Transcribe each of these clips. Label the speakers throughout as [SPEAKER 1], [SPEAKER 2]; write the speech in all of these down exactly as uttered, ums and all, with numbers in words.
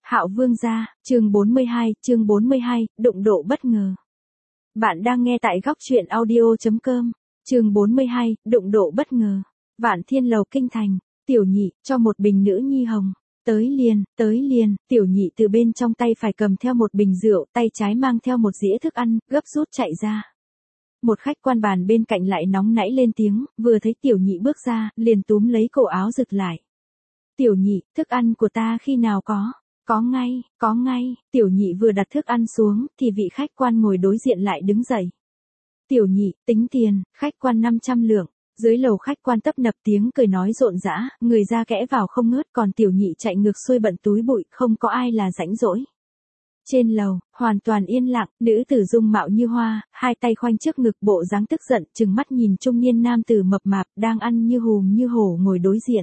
[SPEAKER 1] Hạo Vương gia, chương bốn mươi hai, chương bốn mươi hai, đụng độ bất ngờ. Bạn đang nghe tại góc truyện audio chấm com, chương bốn mươi hai, đụng độ bất ngờ. Vạn Thiên Lầu Kinh Thành, Tiểu Nhị, cho một bình nữ nhi hồng. Tới liền, tới liền, Tiểu Nhị từ bên trong tay phải cầm theo một bình rượu, tay trái mang theo một dĩa thức ăn, gấp rút chạy ra. Một khách quan bàn bên cạnh lại nóng nảy lên tiếng, vừa thấy Tiểu Nhị bước ra, liền túm lấy cổ áo giật lại. Tiểu Nhị, thức ăn của ta khi nào có? Có ngay, có ngay, Tiểu Nhị vừa đặt thức ăn xuống, thì vị khách quan ngồi đối diện lại đứng dậy. Tiểu Nhị, tính tiền, khách quan năm trăm lượng. Dưới lầu khách quan tấp nập tiếng cười nói rộn rã, người ra kẽ vào không ngớt, còn Tiểu Nhị chạy ngược xuôi bận túi bụi, không có ai là rãnh rỗi. Trên lầu, hoàn toàn yên lặng, nữ tử dung mạo như hoa, hai tay khoanh trước ngực, bộ dáng tức giận, trừng mắt nhìn trung niên nam tử mập mạp, đang ăn như hùm như hổ ngồi đối diện.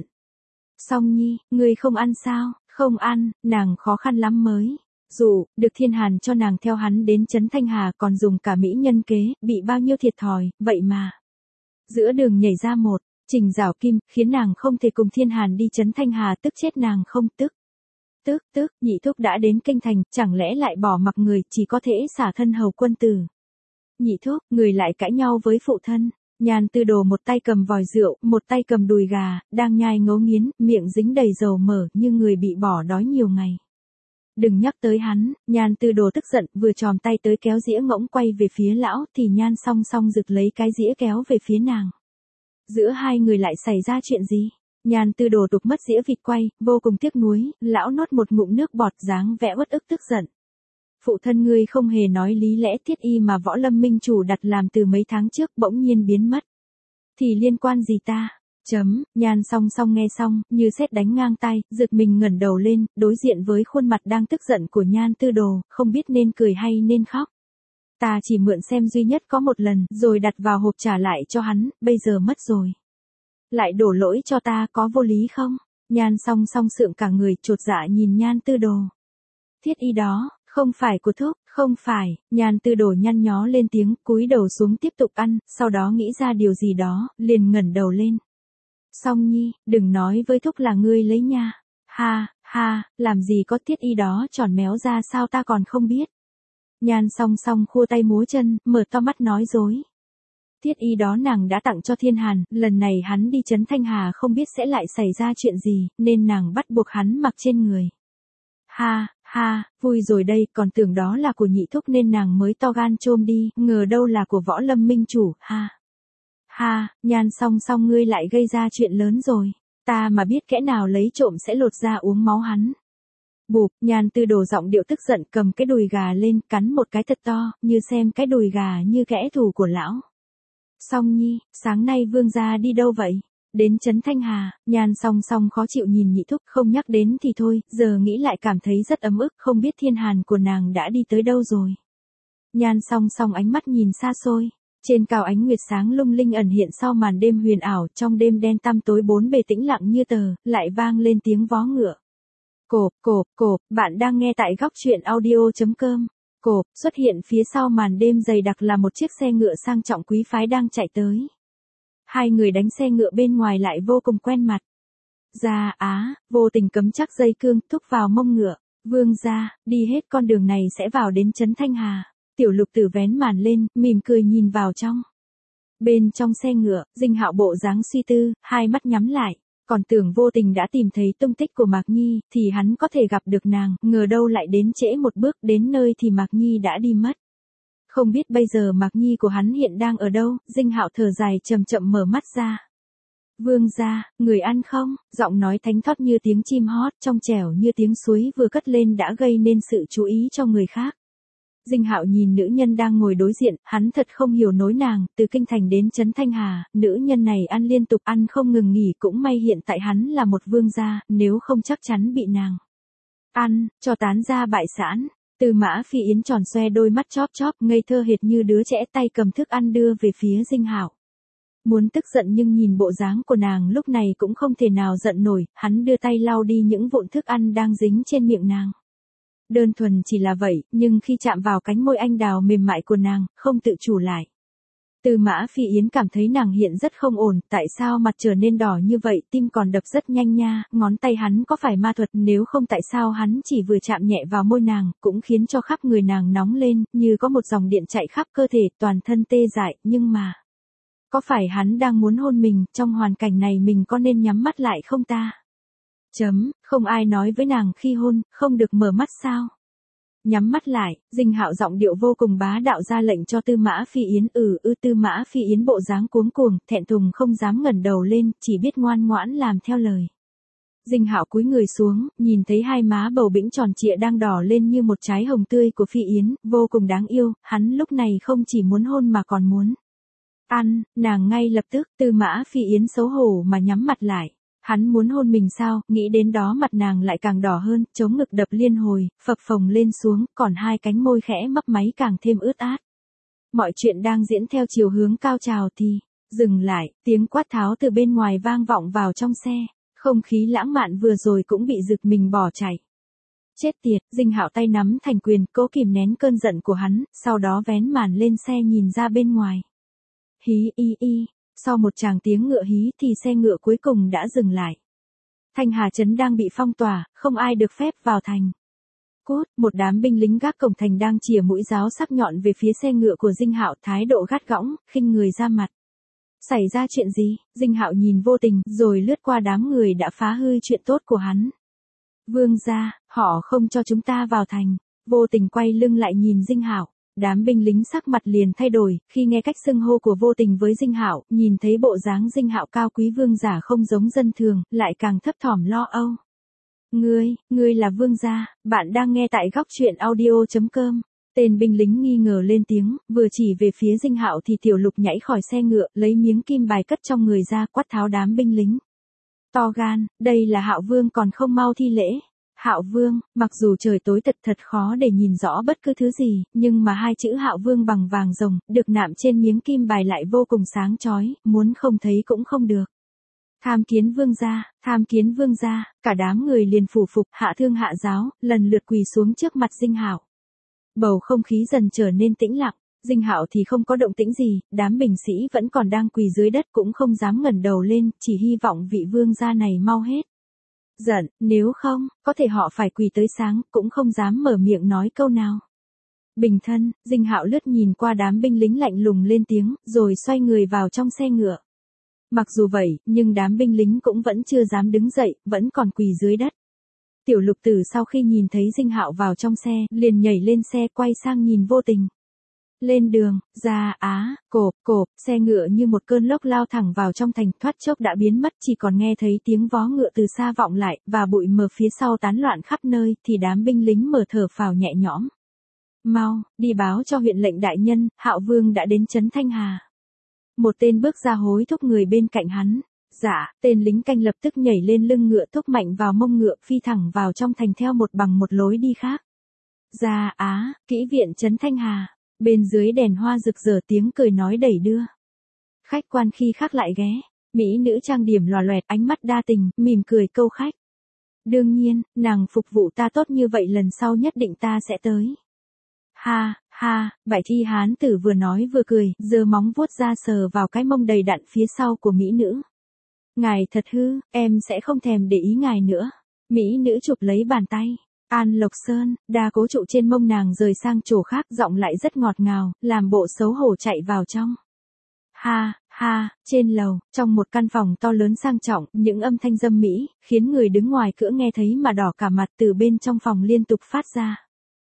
[SPEAKER 1] Song Nhi, ngươi không ăn sao? Không ăn, nàng khó khăn lắm mới. Dù, được Thiên Hàn cho nàng theo hắn đến Trấn Thanh Hà, còn dùng cả mỹ nhân kế, bị bao nhiêu thiệt thòi, vậy mà. Giữa đường nhảy ra một, Trình Giảo Kim, khiến nàng không thể cùng Thiên Hàn đi Trấn Thanh Hà, tức chết nàng không tức. Tức, tức, nhị thúc đã đến kinh thành, chẳng lẽ lại bỏ mặc người, chỉ có thể xả thân hầu quân tử. Nhị thúc, người lại cãi nhau với phụ thân. Nhan Tư Đồ một tay cầm vòi rượu, một tay cầm đùi gà, đang nhai ngấu nghiến, miệng dính đầy dầu mỡ như người bị bỏ đói nhiều ngày. Đừng nhắc tới hắn, Nhan Tư Đồ tức giận, vừa tròn tay tới kéo dĩa ngỗng quay về phía lão, thì Nhan song song rực lấy cái dĩa kéo về phía nàng. Giữa hai người lại xảy ra chuyện gì? Nhan Tư Đồ tục mất dĩa vịt quay, vô cùng tiếc nuối, lão nuốt một ngụm nước bọt, dáng vẻ uất ức tức giận. Phụ thân ngươi không hề nói lý lẽ thiết y mà Võ Lâm Minh chủ đặt làm từ mấy tháng trước bỗng nhiên biến mất. Thì liên quan gì ta? Chấm, Nhan song song nghe xong, như sét đánh ngang tai, giật mình ngẩng đầu lên, đối diện với khuôn mặt đang tức giận của Nhan Tư Đồ, không biết nên cười hay nên khóc. Ta chỉ mượn xem duy nhất có một lần, rồi đặt vào hộp trả lại cho hắn, bây giờ mất rồi. Lại đổ lỗi cho ta, có vô lý không? Nhan song song sượng cả người, chột dạ nhìn Nhan Tư Đồ. Thiết y đó. Không phải của thúc, không phải, Nhan Tư Đồ nhăn nhó lên tiếng, cúi đầu xuống tiếp tục ăn, sau đó nghĩ ra điều gì đó, liền ngẩng đầu lên. Song Nhi, đừng nói với thúc là ngươi lấy nha. Ha, ha, làm gì có thiết y đó tròn méo ra sao ta còn không biết. Nhan song song khua tay múa chân, mở to mắt nói dối. Thiết y đó nàng đã tặng cho Thiên Hàn, lần này hắn đi Trấn Thanh Hà không biết sẽ lại xảy ra chuyện gì, nên nàng bắt buộc hắn mặc trên người. Ha, ha, vui rồi đây, còn tưởng đó là của nhị thúc nên nàng mới to gan chôm đi, ngờ đâu là của Võ Lâm Minh chủ, ha. Ha, Nhan song song ngươi lại gây ra chuyện lớn rồi, ta mà biết kẻ nào lấy trộm sẽ lột ra uống máu hắn. Bụp, Nhan Tư Đồ giọng điệu tức giận cầm cái đùi gà lên, cắn một cái thật to, như xem cái đùi gà như kẻ thù của lão. Song Nhi, sáng nay vương gia đi đâu vậy? Đến Trấn Thanh Hà, Nhan song song khó chịu nhìn nhị thúc, không nhắc đến thì thôi, giờ nghĩ lại cảm thấy rất ấm ức, không biết Thiên Hàn của nàng đã đi tới đâu rồi. Nhan song song ánh mắt nhìn xa xôi, trên cao ánh nguyệt sáng lung linh ẩn hiện sau màn đêm huyền ảo, trong đêm đen tăm tối bốn bề tĩnh lặng như tờ, lại vang lên tiếng vó ngựa. Cộp, cộp, cộp, bạn đang nghe tại góc truyện audio chấm com. Cộp, xuất hiện phía sau màn đêm dày đặc là một chiếc xe ngựa sang trọng quý phái đang chạy tới. Hai người đánh xe ngựa bên ngoài lại vô cùng quen mặt. Gia Á, vô tình cấm chắc dây cương, thúc vào mông ngựa. Vương gia, đi hết con đường này sẽ vào đến Trấn Thanh Hà. Tiểu Lục Tử vén màn lên, mỉm cười nhìn vào trong. Bên trong xe ngựa, Dinh Hạo bộ dáng suy tư, hai mắt nhắm lại. Còn tưởng vô tình đã tìm thấy tung tích của Mạc Nhi, thì hắn có thể gặp được nàng, ngờ đâu lại đến trễ một bước, đến nơi thì Mạc Nhi đã đi mất. Không biết bây giờ Mạc Nhi của hắn hiện đang ở đâu, Dinh Hạo thở dài chậm chậm mở mắt ra. Vương gia, người ăn không? Giọng nói thánh thót như tiếng chim hót, trong trẻo như tiếng suối vừa cất lên đã gây nên sự chú ý cho người khác. Dinh Hạo nhìn nữ nhân đang ngồi đối diện, hắn thật không hiểu nối nàng, từ kinh thành đến Trấn Thanh Hà, nữ nhân này ăn liên tục ăn không ngừng nghỉ, cũng may hiện tại hắn là một vương gia, nếu không chắc chắn bị nàng ăn, cho tán ra bại sản. Từ Mã Phi Yến tròn xoe đôi mắt chóp chóp, ngây thơ hệt như đứa trẻ, tay cầm thức ăn đưa về phía Dinh Hạo. Muốn tức giận nhưng nhìn bộ dáng của nàng lúc này cũng không thể nào giận nổi, hắn đưa tay lau đi những vụn thức ăn đang dính trên miệng nàng. Đơn thuần chỉ là vậy, nhưng khi chạm vào cánh môi anh đào mềm mại của nàng, không tự chủ lại. Tư Mã Phi Yến cảm thấy nàng hiện rất không ổn, tại sao mặt trở nên đỏ như vậy, tim còn đập rất nhanh nha, ngón tay hắn có phải ma thuật, nếu không tại sao hắn chỉ vừa chạm nhẹ vào môi nàng, cũng khiến cho khắp người nàng nóng lên, như có một dòng điện chạy khắp cơ thể, toàn thân tê dại, nhưng mà... Có phải hắn đang muốn hôn mình, trong hoàn cảnh này mình có nên nhắm mắt lại không ta? Chấm, không ai nói với nàng khi hôn, không được mở mắt sao? Nhắm mắt lại, Dinh Hạo giọng điệu vô cùng bá đạo ra lệnh cho Tư Mã Phi Yến. Ừ ư Tư Mã Phi Yến bộ dáng cuống cuồng, thẹn thùng không dám ngẩng đầu lên, chỉ biết ngoan ngoãn làm theo lời. Dinh Hạo cúi người xuống, nhìn thấy hai má bầu bĩnh tròn trịa đang đỏ lên như một trái hồng tươi của Phi Yến, vô cùng đáng yêu, hắn lúc này không chỉ muốn hôn mà còn muốn ăn, nàng ngay lập tức. Tư Mã Phi Yến xấu hổ mà nhắm mặt lại. Hắn muốn hôn mình sao, nghĩ đến đó mặt nàng lại càng đỏ hơn, chống ngực đập liên hồi, phập phồng lên xuống, còn hai cánh môi khẽ mấp máy càng thêm ướt át. Mọi chuyện đang diễn theo chiều hướng cao trào thì, dừng lại, tiếng quát tháo từ bên ngoài vang vọng vào trong xe, không khí lãng mạn vừa rồi cũng bị giựt mình bỏ chạy. Chết tiệt, Dinh Hạo tay nắm thành quyền, cố kìm nén cơn giận của hắn, sau đó vén màn lên xe nhìn ra bên ngoài. Hí y y. Sau một tràng tiếng ngựa hí thì xe ngựa cuối cùng đã dừng lại. Thanh Hà Trấn đang bị phong tỏa, không ai được phép vào thành. Cút, một đám binh lính gác cổng thành đang chìa mũi giáo sắc nhọn về phía xe ngựa của Dinh Hạo, thái độ gắt gỏng, khinh người ra mặt. Xảy ra chuyện gì? Dinh Hạo nhìn Vô Tình, rồi lướt qua đám người đã phá hư chuyện tốt của hắn. Vương gia, họ không cho chúng ta vào thành. Vô Tình quay lưng lại nhìn Dinh Hạo. Đám binh lính sắc mặt liền thay đổi, khi nghe cách xưng hô của Vô Tình với Dinh Hạo, nhìn thấy bộ dáng Dinh Hạo cao quý vương giả không giống dân thường, lại càng thấp thỏm lo âu. Ngươi, ngươi là vương gia, bạn đang nghe tại góc truyện audio chấm com. Tên binh lính nghi ngờ lên tiếng, vừa chỉ về phía Dinh Hạo thì Tiểu Lục nhảy khỏi xe ngựa, lấy miếng kim bài cất trong người ra, quát tháo đám binh lính. To gan, đây là Hạo vương còn không mau thi lễ. Hạo vương, mặc dù trời tối tật thật khó để nhìn rõ bất cứ thứ gì, nhưng mà hai chữ Hạo vương bằng vàng rồng, được nạm trên miếng kim bài lại vô cùng sáng chói, muốn không thấy cũng không được. Tham kiến vương gia, tham kiến vương gia, cả đám người liền phủ phục, hạ thương hạ giáo, lần lượt quỳ xuống trước mặt Dinh Hạo. Bầu không khí dần trở nên tĩnh lặng, Dinh Hạo thì không có động tĩnh gì, đám binh sĩ vẫn còn đang quỳ dưới đất cũng không dám ngẩng đầu lên, chỉ hy vọng vị vương gia này mau hết giận, nếu không, có thể họ phải quỳ tới sáng, cũng không dám mở miệng nói câu nào. Bình thân, Dinh Hạo lướt nhìn qua đám binh lính lạnh lùng lên tiếng, rồi xoay người vào trong xe ngựa. Mặc dù vậy, nhưng đám binh lính cũng vẫn chưa dám đứng dậy, vẫn còn quỳ dưới đất. Tiểu Lục Tử sau khi nhìn thấy Dinh Hạo vào trong xe, liền nhảy lên xe quay sang nhìn Vô Tình. Lên đường, ra á, cộp, cộp, xe ngựa như một cơn lốc lao thẳng vào trong thành, thoát chốc đã biến mất, chỉ còn nghe thấy tiếng vó ngựa từ xa vọng lại, và bụi mờ phía sau tán loạn khắp nơi, thì đám binh lính mở thở phào nhẹ nhõm. Mau, đi báo cho huyện lệnh đại nhân, Hạo vương đã đến trấn Thanh Hà. Một tên bước ra hối thúc người bên cạnh hắn. Dạ, tên lính canh lập tức nhảy lên lưng ngựa thúc mạnh vào mông ngựa, phi thẳng vào trong thành theo một bằng một lối đi khác. Ra á, kỹ viện trấn Thanh Hà. Bên dưới đèn hoa rực rỡ tiếng cười nói đẩy đưa. Khách quan khi khác lại ghé. Mỹ nữ trang điểm lòe loẹt, ánh mắt đa tình, mỉm cười câu khách. Đương nhiên, nàng phục vụ ta tốt như vậy lần sau nhất định ta sẽ tới. Ha, ha, Bại Thi hán tử vừa nói vừa cười, giơ móng vuốt ra sờ vào cái mông đầy đặn phía sau của mỹ nữ. Ngài thật hư, em sẽ không thèm để ý ngài nữa. Mỹ nữ chụp lấy bàn tay. An Lộc Sơn, đa cố trụ trên mông nàng rời sang chỗ khác, giọng lại rất ngọt ngào, làm bộ xấu hổ chạy vào trong. Ha, ha, trên lầu, trong một căn phòng to lớn sang trọng, những âm thanh dâm mỹ, khiến người đứng ngoài cửa nghe thấy mà đỏ cả mặt, từ bên trong phòng liên tục phát ra.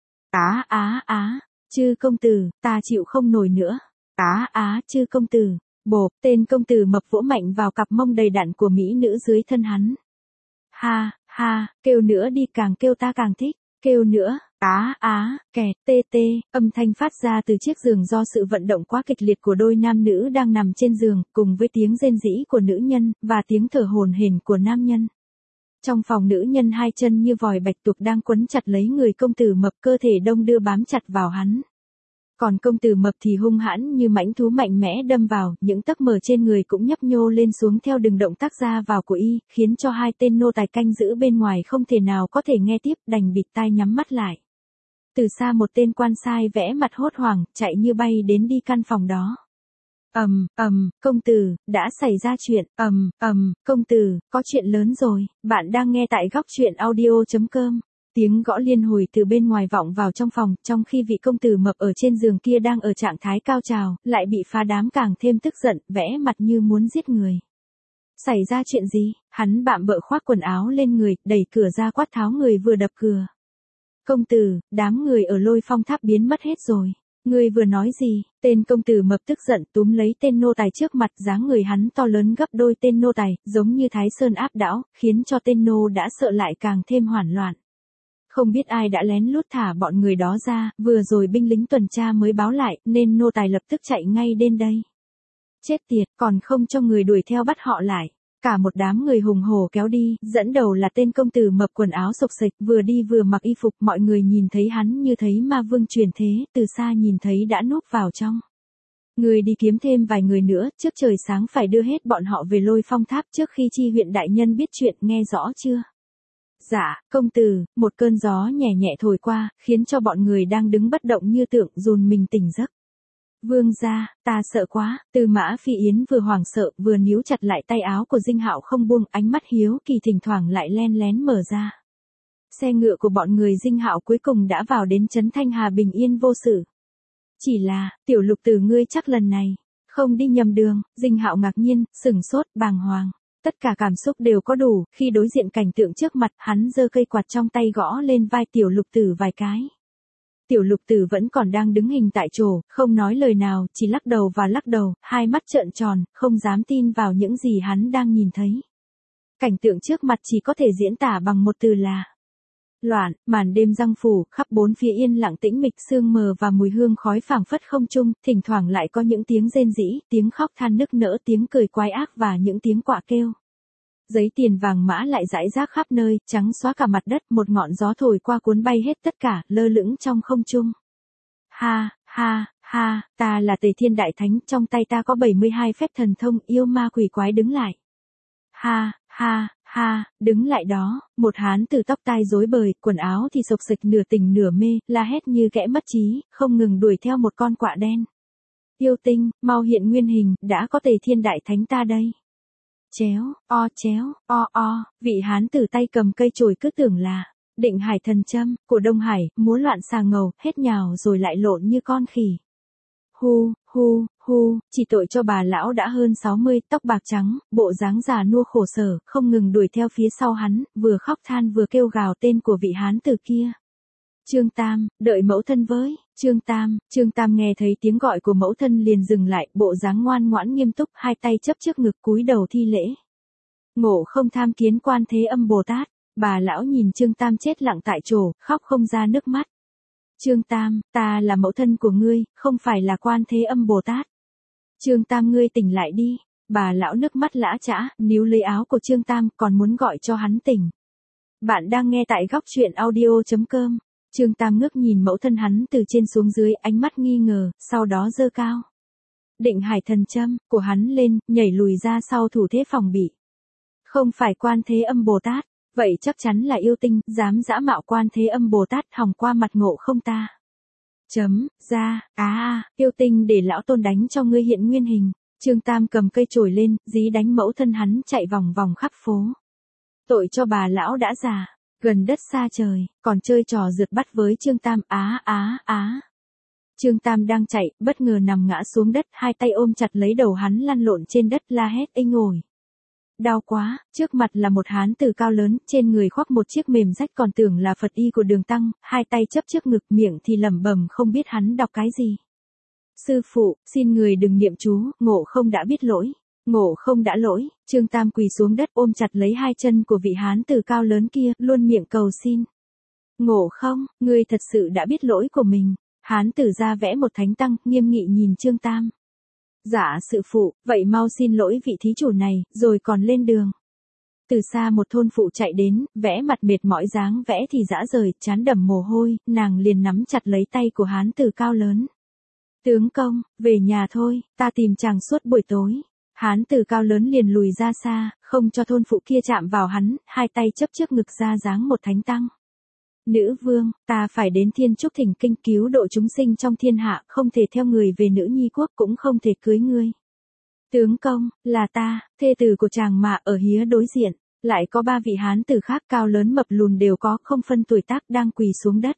[SPEAKER 1] Á á á, chư công tử, ta chịu không nổi nữa. Á á, chư công tử, bộp, tên công tử mập vỗ mạnh vào cặp mông đầy đặn của mỹ nữ dưới thân hắn. Ha, ha, kêu nữa đi, càng kêu ta càng thích, kêu nữa, á á, kẹt, tê tê, âm thanh phát ra từ chiếc giường do sự vận động quá kịch liệt của đôi nam nữ đang nằm trên giường, cùng với tiếng rên rỉ của nữ nhân, và tiếng thở hổn hển của nam nhân. Trong phòng nữ nhân hai chân như vòi bạch tuộc đang quấn chặt lấy người công tử mập, cơ thể đông đưa bám chặt vào hắn. Còn công tử mập thì hung hãn như mãnh thú mạnh mẽ đâm vào, những tấc mờ trên người cũng nhấp nhô lên xuống theo từng động tác ra vào của y, khiến cho hai tên nô tài canh giữ bên ngoài không thể nào có thể nghe tiếp, đành bịt tai nhắm mắt lại. Từ xa một tên quan sai vẽ mặt hốt hoảng, chạy như bay đến đi căn phòng đó. Ầm, ầm, công tử, đã xảy ra chuyện, ầm, ầm, công tử, có chuyện lớn rồi, bạn đang nghe tại góc chuyện audio.com. Tiếng gõ liên hồi từ bên ngoài vọng vào trong phòng, trong khi vị công tử mập ở trên giường kia đang ở trạng thái cao trào, lại bị phá đám càng thêm tức giận, vẽ mặt như muốn giết người. Xảy ra chuyện gì? Hắn bạm bợ khoác quần áo lên người, đẩy cửa ra quát tháo người vừa đập cửa. Công tử, đám người ở Lôi Phong Tháp biến mất hết rồi. Người vừa nói gì? Tên công tử mập tức giận túm lấy tên nô tài trước mặt, dáng người hắn to lớn gấp đôi tên nô tài, giống như Thái Sơn áp đảo, khiến cho tên nô đã sợ lại càng thêm hoảng loạn. Không biết ai đã lén lút thả bọn người đó ra, vừa rồi binh lính tuần tra mới báo lại, nên nô tài lập tức chạy ngay đến đây. Chết tiệt, còn không cho người đuổi theo bắt họ lại. Cả một đám người hùng hổ kéo đi, dẫn đầu là tên công tử mập quần áo xộc xệch, vừa đi vừa mặc y phục, mọi người nhìn thấy hắn như thấy ma vương truyền thế, từ xa nhìn thấy đã núp vào trong. Người đi kiếm thêm vài người nữa, trước trời sáng phải đưa hết bọn họ về Lôi Phong Tháp trước khi Chi huyện đại nhân biết chuyện, nghe rõ chưa? Dạ, công tử, một cơn gió nhẹ nhẹ thổi qua, khiến cho bọn người đang đứng bất động như tượng dồn mình tỉnh giấc. Vương gia, ta sợ quá, Tư Mã Phi Yến vừa hoảng sợ, vừa níu chặt lại tay áo của Dinh Hạo không buông, ánh mắt hiếu kỳ thỉnh thoảng lại len lén mở ra. Xe ngựa của bọn người Dinh Hạo cuối cùng đã vào đến trấn Thanh Hà bình yên vô sự. Chỉ là, tiểu lục tử ngươi chắc lần này, không đi nhầm đường. Dinh Hạo ngạc nhiên, sửng sốt, bàng hoàng. Tất cả cảm xúc đều có đủ, khi đối diện cảnh tượng trước mặt, hắn giơ cây quạt trong tay gõ lên vai tiểu lục tử vài cái. Tiểu lục tử vẫn còn đang đứng hình tại chỗ, không nói lời nào, chỉ lắc đầu và lắc đầu, hai mắt trợn tròn, không dám tin vào những gì hắn đang nhìn thấy. Cảnh tượng trước mặt chỉ có thể diễn tả bằng một từ là loạn. Màn đêm giăng phủ, khắp bốn phía yên lặng tĩnh mịch, sương mờ và mùi hương khói phảng phất không trung, thỉnh thoảng lại có những tiếng rên rỉ, tiếng khóc than nức nở, tiếng cười quái ác và những tiếng quạ kêu. Giấy tiền vàng mã lại rải rác khắp nơi, trắng xóa cả mặt đất, một ngọn gió thổi qua cuốn bay hết tất cả, lơ lửng trong không trung. Ha, ha, ha, ta là Tề Thiên Đại Thánh, trong tay ta có bảy mươi hai phép thần thông, yêu ma quỷ quái đứng lại. Ha, ha, ha, đứng lại đó, một hán từ tóc tai rối bời, quần áo thì xộc xệch nửa tỉnh nửa mê, la hét như kẻ mất trí, không ngừng đuổi theo một con quạ đen. Yêu tinh, mau hiện nguyên hình, đã có Tề Thiên Đại Thánh ta đây. Chéo, o chéo, o o, vị hán tử tay cầm cây chổi cứ tưởng là Định Hải Thần Châm của Đông Hải, múa loạn xà ngầu, hết nhào rồi lại lộn như con khỉ. Hu, hu, hu, chỉ tội cho bà lão đã hơn sáu mươi, tóc bạc trắng, bộ dáng già nua khổ sở, không ngừng đuổi theo phía sau hắn, vừa khóc than vừa kêu gào tên của vị hán tử kia. Trương Tam, đợi mẫu thân với. Trương Tam, Trương Tam nghe thấy tiếng gọi của mẫu thân liền dừng lại, bộ dáng ngoan ngoãn nghiêm túc, hai tay chấp trước ngực cúi đầu thi lễ. Ngộ không tham kiến Quan Thế Âm Bồ Tát. Bà lão nhìn Trương Tam chết lặng tại chỗ, khóc không ra nước mắt. Trương Tam, ta là mẫu thân của ngươi, không phải là Quan Thế Âm Bồ Tát. Trương Tam ngươi tỉnh lại đi. Bà lão nước mắt lã chã, níu lấy áo của Trương Tam, còn muốn gọi cho hắn tỉnh. Bạn đang nghe tại góc chuyện audio.com. Trương Tam ngước nhìn mẫu thân hắn từ trên xuống dưới, ánh mắt nghi ngờ, sau đó giơ cao Định Hải Thần Châm của hắn lên, nhảy lùi ra sau thủ thế phòng bị. Không phải Quan Thế Âm Bồ Tát, vậy chắc chắn là yêu tinh, dám dã mạo Quan Thế Âm Bồ Tát, hòng qua mặt Ngộ không ta. Chấm, ra, á à, yêu tinh để lão tôn đánh cho ngươi hiện nguyên hình. Trương Tam cầm cây chổi lên, dí đánh mẫu thân hắn chạy vòng vòng khắp phố. Tội cho bà lão đã già, gần đất xa trời, còn chơi trò rượt bắt với Trương Tam, á á á. Trương Tam đang chạy, bất ngờ nằm ngã xuống đất, hai tay ôm chặt lấy đầu hắn lăn lộn trên đất la hét inh ỏi. Đau quá, trước mặt là một hán tử cao lớn, trên người khoác một chiếc mềm rách còn tưởng là Phật y của Đường Tăng, hai tay chấp trước ngực, miệng thì lẩm bẩm không biết hắn đọc cái gì. Sư phụ, xin người đừng niệm chú, Ngộ không đã biết lỗi. Ngộ không đã lỗi. Trương Tam quỳ xuống đất ôm chặt lấy hai chân của vị hán tử cao lớn kia, luôn miệng cầu xin. Ngộ không, ngươi thật sự đã biết lỗi của mình. Hán tử ra vẽ một thánh tăng, nghiêm nghị nhìn Trương Tam. Dạ sư phụ, vậy mau xin lỗi vị thí chủ này, rồi còn lên đường. Từ xa một thôn phụ chạy đến, vẽ mặt mệt mỏi, dáng vẽ thì rã rời, trán đầm mồ hôi, nàng liền nắm chặt lấy tay của hán tử cao lớn. Tướng công, về nhà thôi, ta tìm chàng suốt buổi tối. Hán tử cao lớn liền lùi ra xa, không cho thôn phụ kia chạm vào hắn, hai tay chấp trước ngực ra dáng một thánh tăng. Nữ vương, ta phải đến Thiên Trúc Thỉnh Kinh cứu độ chúng sinh trong thiên hạ, không thể theo người về Nữ Nhi quốc, cũng không thể cưới ngươi. Tướng công, là ta, thê tử của chàng mà ở hía đối diện, lại có ba vị hán tử khác cao lớn mập lùn đều có không phân tuổi tác đang quỳ xuống đất.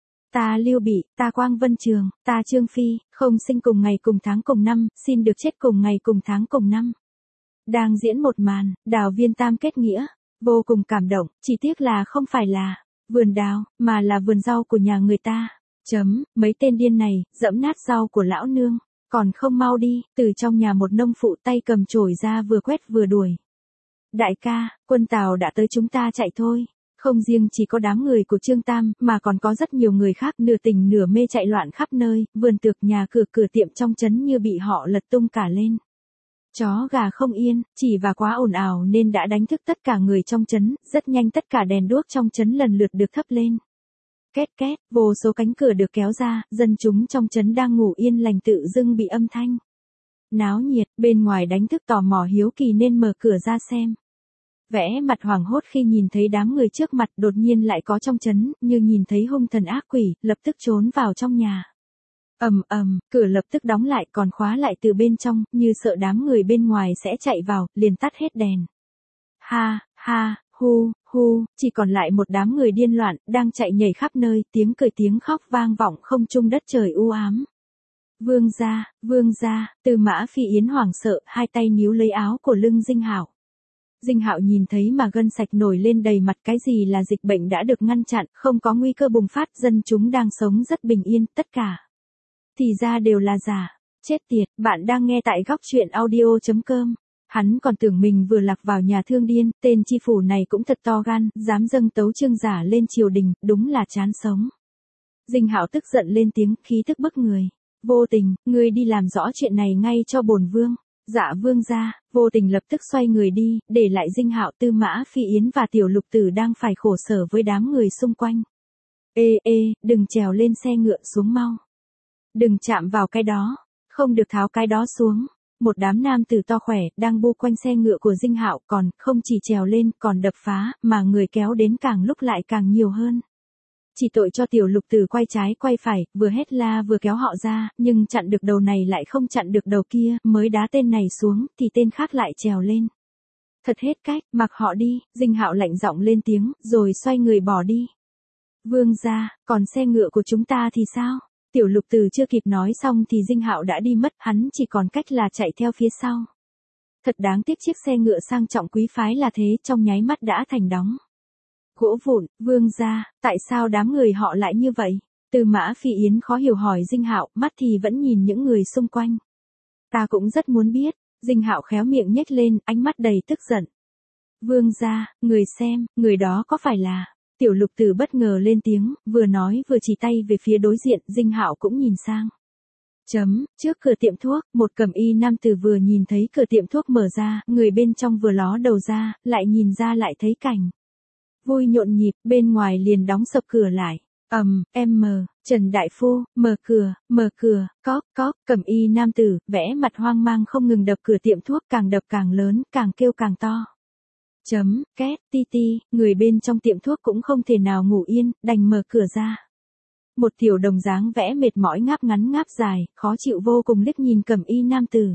[SPEAKER 1] Ta Lưu Bị, ta Quang Vân Trường, ta Trương Phi, không sinh cùng ngày cùng tháng cùng năm, xin được chết cùng ngày cùng tháng cùng năm. Đang diễn một màn, đào viên tam kết nghĩa, vô cùng cảm động, chỉ tiếc là không phải là vườn đào, mà là vườn rau của nhà người ta. Chấm, mấy tên điên này, dẫm nát rau của lão nương, còn không mau đi, từ trong nhà một nông phụ tay cầm chổi ra vừa quét vừa đuổi. Đại ca, quân Tào đã tới chúng ta chạy thôi. Không riêng chỉ có đám người của Trương Tam, mà còn có rất nhiều người khác nửa tình nửa mê chạy loạn khắp nơi, vườn tược nhà cửa cửa tiệm trong trấn như bị họ lật tung cả lên. Chó gà không yên, chỉ và quá ồn ào nên đã đánh thức tất cả người trong trấn, rất nhanh tất cả đèn đuốc trong trấn lần lượt được thắp lên. Két két, vô số cánh cửa được kéo ra, dân chúng trong trấn đang ngủ yên lành tự dưng bị âm thanh náo nhiệt, bên ngoài đánh thức tò mò hiếu kỳ nên mở cửa ra xem. Vẽ mặt hoảng hốt khi nhìn thấy đám người trước mặt đột nhiên lại có trong trấn, như nhìn thấy hung thần ác quỷ, lập tức trốn vào trong nhà. Ầm ầm, cửa lập tức đóng lại còn khóa lại từ bên trong, như sợ đám người bên ngoài sẽ chạy vào, liền tắt hết đèn. Ha, ha, hu, hu, chỉ còn lại một đám người điên loạn, đang chạy nhảy khắp nơi, tiếng cười tiếng khóc vang vọng không trung đất trời u ám. Vương gia, vương gia, Tư Mã Phi Yến hoảng sợ, hai tay níu lấy áo của lưng Dinh Hạo. Dinh Hạo nhìn thấy mà gân sạch nổi lên đầy mặt, cái gì là dịch bệnh đã được ngăn chặn, không có nguy cơ bùng phát, dân chúng đang sống rất bình yên, tất cả thì ra đều là giả. Chết tiệt, bạn đang nghe tại góc truyện audio chấm com. Hắn còn tưởng mình vừa lạc vào nhà thương điên, tên chi phủ này cũng thật to gan, dám dâng tấu chương giả lên triều đình, đúng là chán sống. Dinh Hạo tức giận lên tiếng, khí tức bức người. Vô Tình, ngươi đi làm rõ chuyện này ngay cho bổn vương. Dạ vương gia. Vô Tình lập tức xoay người đi, để lại Dinh Hạo, Tư Mã Phi Yến và Tiểu Lục Tử đang phải khổ sở với đám người xung quanh. Ê ê, đừng trèo lên xe ngựa xuống mau. Đừng chạm vào cái đó, không được tháo cái đó xuống. Một đám nam tử to khỏe, đang bu quanh xe ngựa của Dinh Hạo, còn, không chỉ trèo lên, còn đập phá, mà người kéo đến càng lúc lại càng nhiều hơn. Chỉ tội cho Tiểu Lục Tử quay trái quay phải, vừa hét la vừa kéo họ ra, nhưng chặn được đầu này lại không chặn được đầu kia, mới đá tên này xuống, thì tên khác lại trèo lên. Thật hết cách, mặc họ đi, Dinh Hạo lạnh giọng lên tiếng, rồi xoay người bỏ đi. Vương gia, còn xe ngựa của chúng ta thì sao? Tiểu Lục Tử chưa kịp nói xong thì Dinh Hạo đã đi mất, hắn chỉ còn cách là chạy theo phía sau. Thật đáng tiếc chiếc xe ngựa sang trọng quý phái là thế, trong nháy mắt đã thành đóng gỗ vụn. Vương gia, tại sao đám người họ lại như vậy? Tư Mã Phi Yến khó hiểu hỏi Dinh Hạo, mắt thì vẫn nhìn những người xung quanh. Ta cũng rất muốn biết. Dinh Hạo khéo miệng nhếch lên, ánh mắt đầy tức giận. Vương gia, người xem, người đó có phải là... Tiểu Lục Tử bất ngờ lên tiếng, vừa nói vừa chỉ tay về phía đối diện, Dinh Hạo cũng nhìn sang. Chấm, trước cửa tiệm thuốc, một cẩm y nam tử vừa nhìn thấy cửa tiệm thuốc mở ra, người bên trong vừa ló đầu ra, lại nhìn ra lại thấy cảnh vui nhộn nhịp, bên ngoài liền đóng sập cửa lại. Ầm, em mờ, Trần Đại Phu, mở cửa, mở cửa, cóp, cóp, cẩm y nam tử, vẽ mặt hoang mang không ngừng đập cửa tiệm thuốc, càng đập càng lớn, càng kêu càng to. Chấm, két, ti ti, người bên trong tiệm thuốc cũng không thể nào ngủ yên, đành mở cửa ra. Một tiểu đồng dáng vẽ mệt mỏi ngáp ngắn ngáp dài, khó chịu vô cùng liếc nhìn cẩm y nam tử.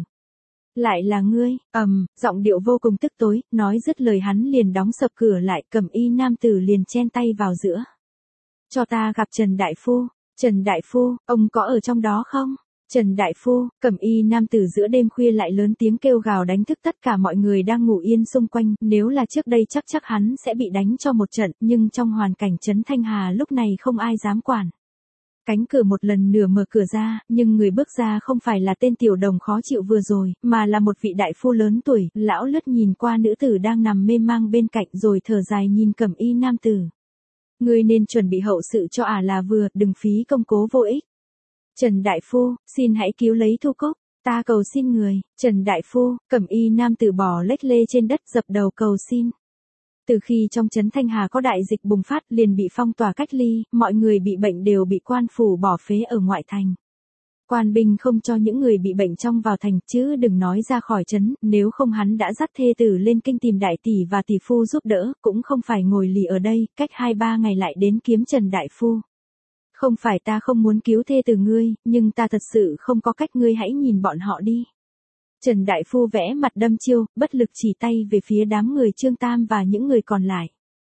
[SPEAKER 1] Lại là ngươi, ầm, giọng điệu vô cùng tức tối, nói dứt lời hắn liền đóng sập cửa lại, cẩm y nam tử liền chen tay vào giữa. Cho ta gặp Trần Đại Phu. Trần Đại Phu, ông có ở trong đó không? Trần Đại Phu, cẩm y nam tử giữa đêm khuya lại lớn tiếng kêu gào đánh thức tất cả mọi người đang ngủ yên xung quanh, nếu là trước đây chắc chắc hắn sẽ bị đánh cho một trận, nhưng trong hoàn cảnh trấn Thanh Hà lúc này không ai dám quản. Cánh cửa một lần nửa mở cửa ra, nhưng người bước ra không phải là tên tiểu đồng khó chịu vừa rồi, mà là một vị đại phu lớn tuổi, lão lướt nhìn qua nữ tử đang nằm mê mang bên cạnh rồi thở dài nhìn cẩm y nam tử. Ngươi nên chuẩn bị hậu sự cho ả là vừa, đừng phí công cố vô ích. Trần Đại Phu, xin hãy cứu lấy Thu Cúc, ta cầu xin người. Trần Đại Phu, cẩm y nam tử bò lếch lê trên đất dập đầu cầu xin. Từ khi trong trấn Thanh Hà có đại dịch bùng phát liền bị phong tỏa cách ly, mọi người bị bệnh đều bị quan phủ bỏ phế ở ngoại thành. Quan binh không cho những người bị bệnh trong vào thành chứ đừng nói ra khỏi trấn, nếu không hắn đã dắt thê tử lên kinh tìm đại tỷ và tỷ phu giúp đỡ, cũng không phải ngồi lì ở đây, cách hai ba ngày lại đến kiếm Trần Đại Phu. Không phải ta không muốn cứu thê tử ngươi, nhưng ta thật sự không có cách, ngươi hãy nhìn bọn họ đi. Trần Đại Phu vẽ mặt đăm chiêu, bất lực chỉ tay về phía đám người Trương Tam và những người còn lại.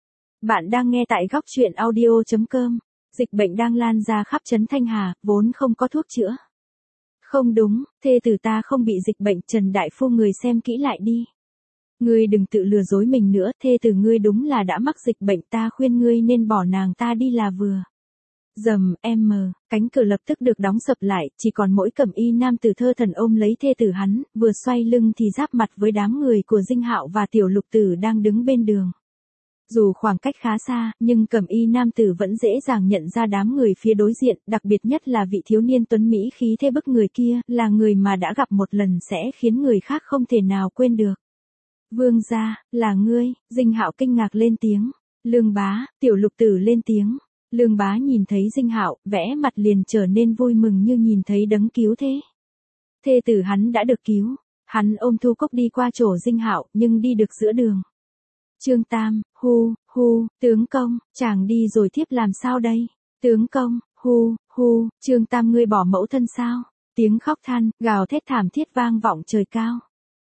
[SPEAKER 1] Bạn đang nghe tại góc truyện audio chấm com. Dịch bệnh đang lan ra khắp trấn Thanh Hà, vốn không có thuốc chữa. Không đúng, thê tử ta không bị dịch bệnh. Trần Đại Phu, người xem kỹ lại đi. Ngươi đừng tự lừa dối mình nữa, thê tử ngươi đúng là đã mắc dịch bệnh, ta khuyên ngươi nên bỏ nàng ta đi là vừa. Dầm, em mờ, cánh cửa lập tức được đóng sập lại, chỉ còn mỗi cẩm y nam tử thơ thần ôm lấy thê tử hắn, vừa xoay lưng thì giáp mặt với đám người của Dinh Hạo và Tiểu Lục Tử đang đứng bên đường. Dù khoảng cách khá xa, nhưng cẩm y nam tử vẫn dễ dàng nhận ra đám người phía đối diện, đặc biệt nhất là vị thiếu niên tuấn Mỹ khí thế bức người kia, là người mà đã gặp một lần sẽ khiến người khác không thể nào quên được. Vương gia, là ngươi, Dinh Hạo kinh ngạc lên tiếng. Lương bá, Tiểu Lục Tử lên tiếng. Lương bá nhìn thấy Dinh Hạo, vẽ mặt liền trở nên vui mừng như nhìn thấy đấng cứu thế. Thê tử hắn đã được cứu, hắn ôm Thu Cúc đi qua chỗ Dinh Hạo, nhưng đi được giữa đường. Trương Tam, hu, hu, tướng công, chàng đi rồi thiếp làm sao đây? Tướng công, hu, hu, Trương Tam, ngươi bỏ mẫu thân sao? Tiếng khóc than, gào thét thảm thiết vang vọng trời cao.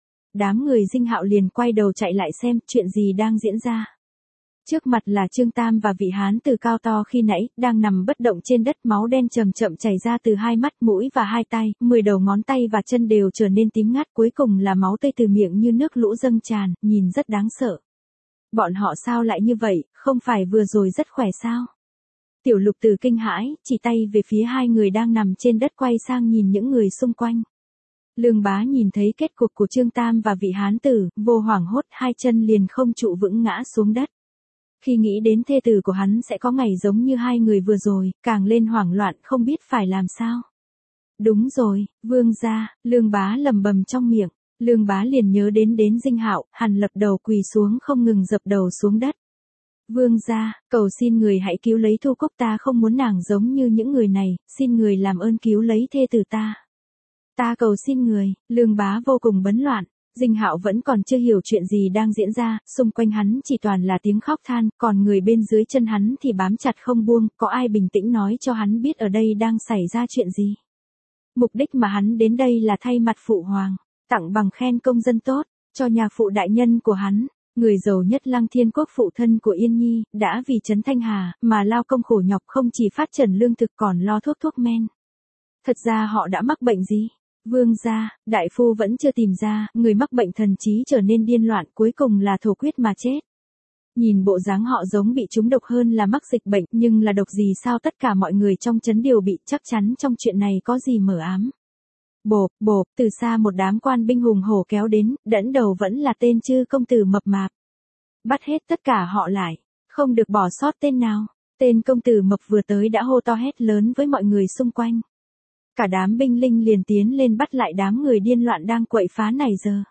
[SPEAKER 1] Đám người Dinh Hạo liền quay đầu chạy lại xem chuyện gì đang diễn ra. Trước mặt là Trương Tam và vị hán tử cao to khi nãy, đang nằm bất động trên đất, máu đen chậm chậm chảy ra từ hai mắt, mũi và hai tay, mười đầu ngón tay và chân đều trở nên tím ngắt, cuối cùng là máu tươi từ miệng như nước lũ dâng tràn, nhìn rất đáng sợ. Bọn họ sao lại như vậy, không phải vừa rồi rất khỏe sao? Tiểu Lục Tử kinh hãi, chỉ tay về phía hai người đang nằm trên đất, quay sang nhìn những người xung quanh. Lương bá nhìn thấy kết cục của Trương Tam và vị hán tử, vô hoảng hốt, hai chân liền không trụ vững ngã xuống đất. Khi nghĩ đến thê tử của hắn sẽ có ngày giống như hai người vừa rồi, càng lên hoảng loạn không biết phải làm sao. Đúng rồi, vương gia, Lương bá lầm bầm trong miệng. Lương bá liền nhớ đến đến Dinh Hạo, hắn lập đầu quỳ xuống không ngừng dập đầu xuống đất. Vương gia, cầu xin người hãy cứu lấy Thu Cúc, ta không muốn nàng giống như những người này, xin người làm ơn cứu lấy thê tử ta. Ta cầu xin người. Lương bá vô cùng bấn loạn. Dinh Hạo vẫn còn chưa hiểu chuyện gì đang diễn ra, xung quanh hắn chỉ toàn là tiếng khóc than, còn người bên dưới chân hắn thì bám chặt không buông, có ai bình tĩnh nói cho hắn biết ở đây đang xảy ra chuyện gì. Mục đích mà hắn đến đây là thay mặt phụ hoàng, tặng bằng khen công dân tốt, cho nhà phụ đại nhân của hắn, người giàu nhất Lăng Thiên Quốc phụ thân của Yên Nhi, đã vì trấn Thanh Hà, mà lao công khổ nhọc không chỉ phát trần lương thực còn lo thuốc thuốc men. Thật ra họ đã mắc bệnh gì? Vương gia, đại phu vẫn chưa tìm ra, người mắc bệnh thần trí trở nên điên loạn, cuối cùng là thổ huyết mà chết. Nhìn bộ dáng họ giống bị trúng độc hơn là mắc dịch bệnh, nhưng là độc gì sao tất cả mọi người trong trấn đều bị, chắc chắn trong chuyện này có gì mờ ám. Bộp, bộp, từ xa một đám quan binh hùng hổ kéo đến, đdẫn đầu vẫn là tên Chư công tử mập mạp. Bắt hết tất cả họ lại, không được bỏ sót tên nào. Tên công tử mập vừa tới đã hô to hét lớn với mọi người xung quanh. Cả đám binh linh liền tiến lên bắt lại đám người điên loạn đang quậy phá này giờ.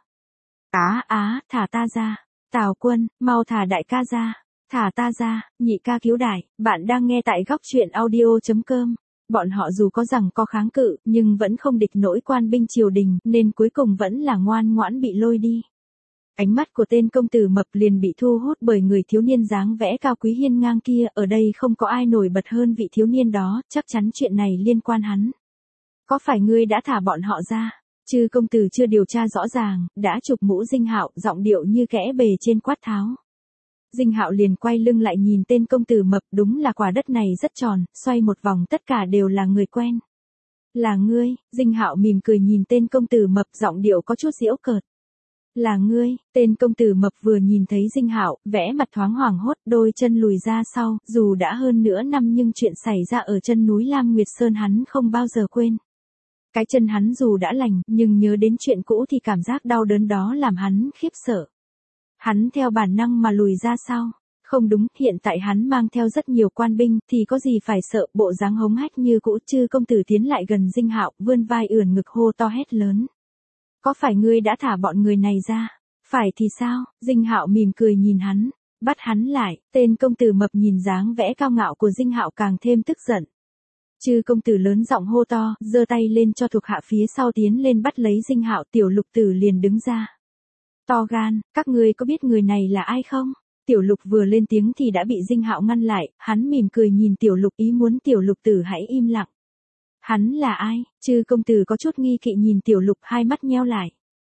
[SPEAKER 1] Á á, thả ta ra. Tào Quân, mau thả đại ca ra. Thả ta ra, nhị ca cứu đại. Bạn đang nghe tại góc truyện audio chấm com. Bọn họ dù có rằng có kháng cự, nhưng vẫn không địch nổi quan binh triều đình, nên cuối cùng vẫn là ngoan ngoãn bị lôi đi. Ánh mắt của tên công tử mập liền bị thu hút bởi người thiếu niên dáng vẻ cao quý hiên ngang kia, ở đây không có ai nổi bật hơn vị thiếu niên đó, chắc chắn chuyện này liên quan hắn. Có phải ngươi đã thả bọn họ ra? Chư công tử chưa điều tra rõ ràng, đã chụp mũ Dinh Hạo, giọng điệu như kẽ bề trên quát tháo. Dinh Hạo liền quay lưng lại nhìn tên công tử mập, đúng là quả đất này rất tròn, xoay một vòng tất cả đều là người quen. Là ngươi, Dinh Hạo mỉm cười nhìn tên công tử mập, giọng điệu có chút giễu cợt. Là ngươi, tên công tử mập vừa nhìn thấy Dinh Hạo, vẽ mặt thoáng hoảng hốt, đôi chân lùi ra sau, dù đã hơn nửa năm nhưng chuyện xảy ra ở chân núi Lam Nguyệt Sơn hắn không bao giờ quên. Cái chân hắn dù đã lành, nhưng nhớ đến chuyện cũ thì cảm giác đau đớn đó làm hắn khiếp sợ. Hắn theo bản năng mà lùi ra sau. Không đúng, hiện tại hắn mang theo rất nhiều quan binh, thì có gì phải sợ, bộ dáng hống hách như cũ. Chư công tử tiến lại gần Dinh Hạo, vươn vai ưỡn ngực hô to hét lớn. Có phải ngươi đã thả bọn người này ra? Phải thì sao? Dinh Hạo mỉm cười nhìn hắn, bắt hắn lại. Tên công tử mập nhìn dáng vẻ cao ngạo của Dinh Hạo càng thêm tức giận. Chư công tử lớn giọng hô to, giơ tay lên cho thuộc hạ phía sau tiến lên bắt lấy Dinh Hạo. Tiểu Lục Tử liền đứng ra. To gan, các ngươi có biết người này là ai không? Tiểu Lục vừa lên tiếng thì đã bị Dinh Hạo ngăn lại, hắn mỉm cười nhìn Tiểu Lục, ý muốn Tiểu Lục Tử hãy im lặng. Hắn là ai? Chư công tử có chút nghi kỵ nhìn Tiểu Lục, hai mắt nheo lại.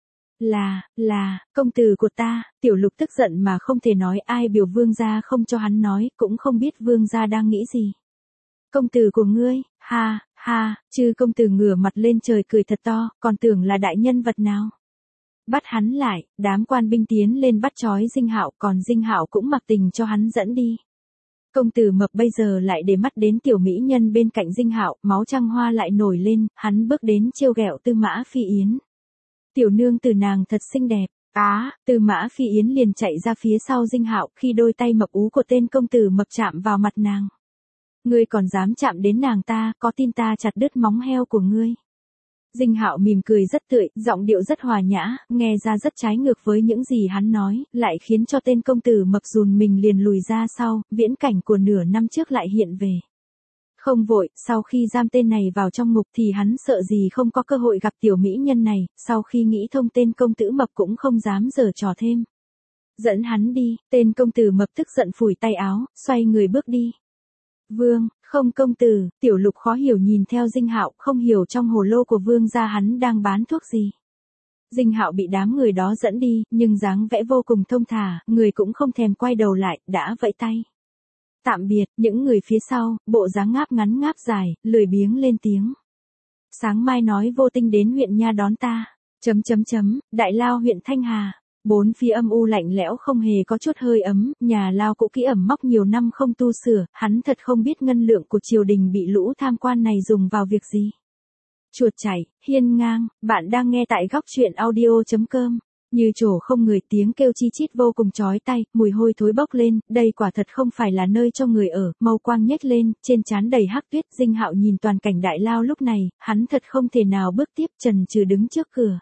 [SPEAKER 1] Là, là, công tử của ta, Tiểu Lục tức giận mà không thể nói, ai biểu vương gia không cho hắn nói, cũng không biết vương gia đang nghĩ gì. Công tử của ngươi, ha, ha, chư công tử ngửa mặt lên trời cười thật to, còn tưởng là đại nhân vật nào. Bắt hắn lại, đám quan binh tiến lên bắt trói Dinh Hạo, còn Dinh Hạo cũng mặc tình cho hắn dẫn đi. Công tử Mập bây giờ lại để mắt đến tiểu mỹ nhân bên cạnh Dinh Hạo, máu trăng hoa lại nổi lên, hắn bước đến trêu ghẹo Tư Mã Phi Yến. Tiểu nương từ nàng thật xinh đẹp. Á, Tư Mã Phi Yến liền chạy ra phía sau Dinh Hạo, khi đôi tay mập ú của tên công tử Mập chạm vào mặt nàng. Ngươi còn dám chạm đến nàng ta, có tin ta chặt đứt móng heo của ngươi. Dinh Hạo mỉm cười rất tươi, giọng điệu rất hòa nhã, nghe ra rất trái ngược với những gì hắn nói, lại khiến cho tên công tử Mập rùn mình liền lùi ra sau, viễn cảnh của nửa năm trước lại hiện về. Không vội, sau khi giam tên này vào trong ngục thì hắn sợ gì không có cơ hội gặp tiểu mỹ nhân này, sau khi nghĩ thông tên công tử Mập cũng không dám giở trò thêm. Dẫn hắn đi, tên công tử Mập tức giận phủi tay áo, xoay người bước đi. Vương, không công tử, Tiểu Lục khó hiểu nhìn theo Dinh Hạo, không hiểu trong hồ lô của vương gia hắn đang bán thuốc gì. Dinh Hạo bị đám người đó dẫn đi, nhưng dáng vẻ vô cùng thông thả, người cũng không thèm quay đầu lại, đã vẫy tay. Tạm biệt, những người phía sau, bộ dáng ngáp ngắn ngáp dài, lười biếng lên tiếng. Sáng mai nói Vô Tinh đến huyện nha đón ta. Chấm chấm chấm, Đại Lao huyện Thanh Hà. Bốn phía âm u lạnh lẽo không hề có chút hơi ấm, nhà Lao cũ kỹ ẩm mốc nhiều năm không tu sửa, hắn thật không biết ngân lượng của triều đình bị lũ tham quan này dùng vào việc gì. Chuột chảy, hiên ngang, bạn đang nghe tại góc truyện audio chấm com. Như trổ không người, tiếng kêu chi chít vô cùng chói tai, mùi hôi thối bốc lên, đây quả thật không phải là nơi cho người ở, mâu quang nhếch lên, trên trán đầy hắc tuyết. Dinh Hạo nhìn toàn cảnh Đại Lao lúc này, hắn thật không thể nào bước tiếp, chần chừ đứng trước cửa.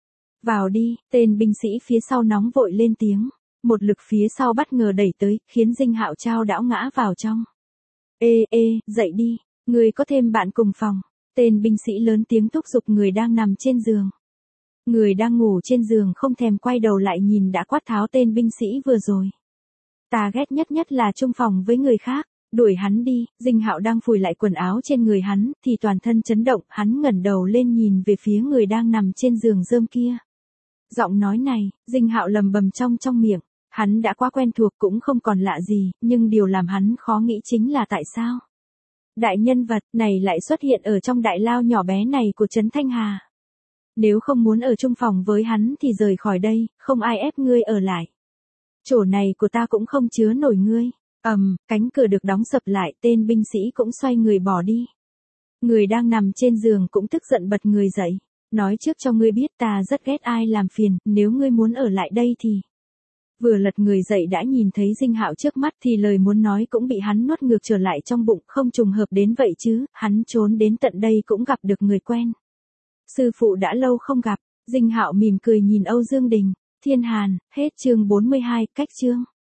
[SPEAKER 1] Vào đi, tên binh sĩ phía sau nóng vội lên tiếng, một lực phía sau bất ngờ đẩy tới, khiến Dinh Hạo trao đảo ngã vào trong. Ê ê, dậy đi, người có thêm bạn cùng phòng. Tên binh sĩ lớn tiếng thúc giục người đang nằm trên giường. Người đang ngủ trên giường không thèm quay đầu lại nhìn đã quát tháo tên binh sĩ vừa rồi. Ta ghét nhất nhất là chung phòng với người khác, đuổi hắn đi. Dinh Hạo đang phủi lại quần áo trên người hắn, thì toàn thân chấn động, hắn ngẩng đầu lên nhìn về phía người đang nằm trên giường rơm kia. Giọng nói này, Dinh Hạo lầm bầm trong trong miệng, hắn đã quá quen thuộc cũng không còn lạ gì, nhưng điều làm hắn khó nghĩ chính là tại sao đại nhân vật này lại xuất hiện ở trong Đại Lao nhỏ bé này của trấn Thanh Hà. Nếu không muốn ở chung phòng với hắn thì rời khỏi đây, không ai ép ngươi ở lại. Chỗ này của ta cũng không chứa nổi ngươi. Ầm, um, cánh cửa được đóng sập lại, tên binh sĩ cũng xoay người bỏ đi. Người đang nằm trên giường cũng tức giận bật người dậy. Nói trước cho ngươi biết ta rất ghét ai làm phiền, nếu ngươi muốn ở lại đây thì... Vừa lật người dậy đã nhìn thấy Dinh Hạo trước mắt thì lời muốn nói cũng bị hắn nuốt ngược trở lại trong bụng, không trùng hợp đến vậy chứ, hắn trốn đến tận đây cũng gặp được người quen. Sư phụ đã lâu không gặp, Dinh Hạo mỉm cười nhìn Âu Dương Đình, Thiên Hàn, hết chương bốn mươi hai, cách chương.